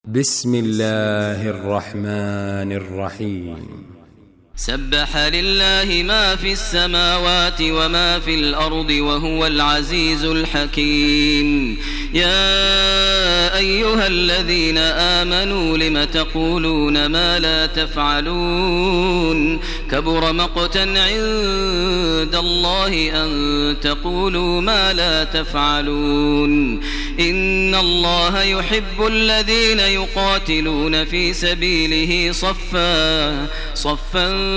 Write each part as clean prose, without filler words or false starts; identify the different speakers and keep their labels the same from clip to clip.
Speaker 1: بسم الله الرحمن الرحيم.
Speaker 2: سبح لله ما في السماوات وما في الأرض وهو العزيز الحكيم. يا أيها الذين آمنوا لم تقولون ما لا تفعلون كبر مقتا عند الله أن تقولوا ما لا تفعلون. إن الله يحب الذين يقاتلون في سبيله صفا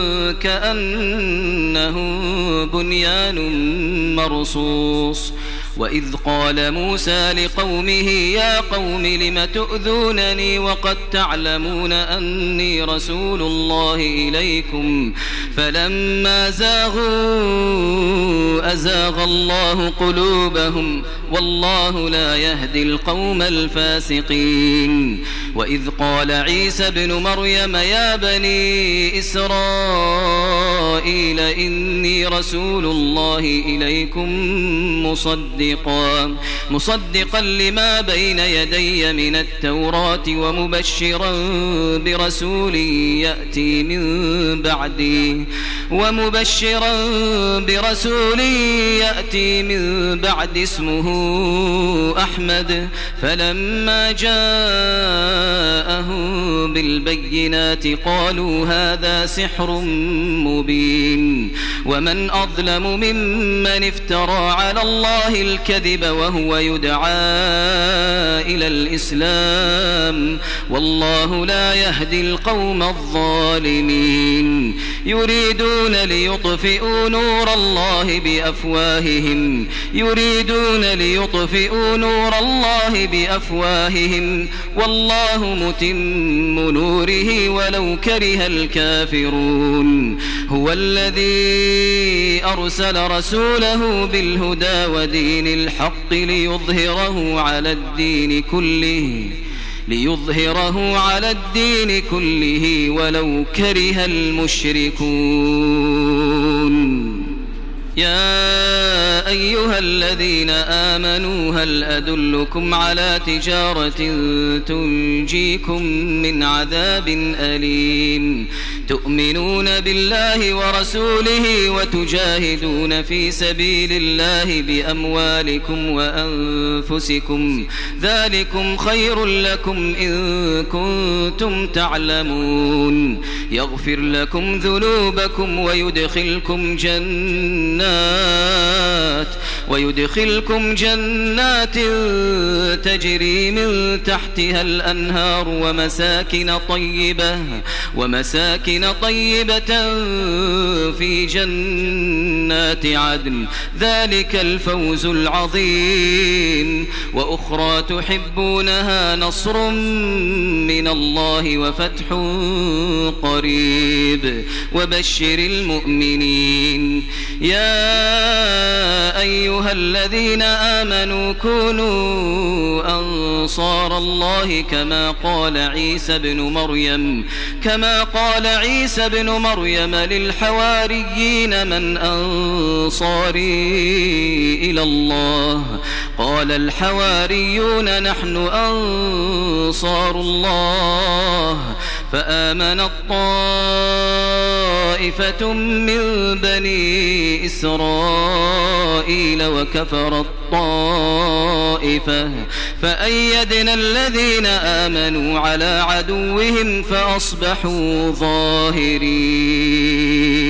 Speaker 2: كأنهم بنيان مرصوص. وإذ قال موسى لقومه يا قوم لم تؤذونني وقد تعلمون أني رسول الله إليكم فلما زاغوا أزاغ الله قلوبهم والله لا يهدي القوم الفاسقين. وإذ قال عيسى ابن مريم يا بني إسرائيل إني رسول الله إليكم مصدقا لما بين يدي من التوراة ومبشرا برسول يأتي من بعد اسمه أحمد. فلما جاءهم بالبينات قالوا هذا سحر مبين. ومن أظلم ممن افترى على الله الكذب وهو يدعى إلى الإسلام والله لا يهدي القوم الظالمين. يريدون ليطفئوا نور الله بأفواههم والله متم نوره ولو كره الكافرون. هو الذي أرسل رسوله بالهدى ودين الحق ليظهره على الدين كله ولو كره المشركون. يا أيها الذين آمنوا هل أدلكم على تجارة تنجيكم من عذاب أليم تؤمنون بالله ورسوله وتجاهدون في سبيل الله بأموالكم وأنفسكم ذلكم خير لكم إن كنتم تعلمون. يغفر لكم ذنوبكم ويدخلكم جنات تجري من تحتها الأنهار ومساكن طيبة في جنات عدن ذلك الفوز العظيم. وأخرى تحبونها نصر من الله وفتح قريب وبشر المؤمنين. يا أيها الذين آمنوا كونوا أنصار الله كما قال عيسى بن مريم للحواريين من أنصاري إلى الله قال الحواريون نحن أنصار الله. فآمنت طائفة من بني إسرائيل وكفرت طائفة فأيدنا الذين آمنوا على عدوهم فأصبحوا ظاهرين.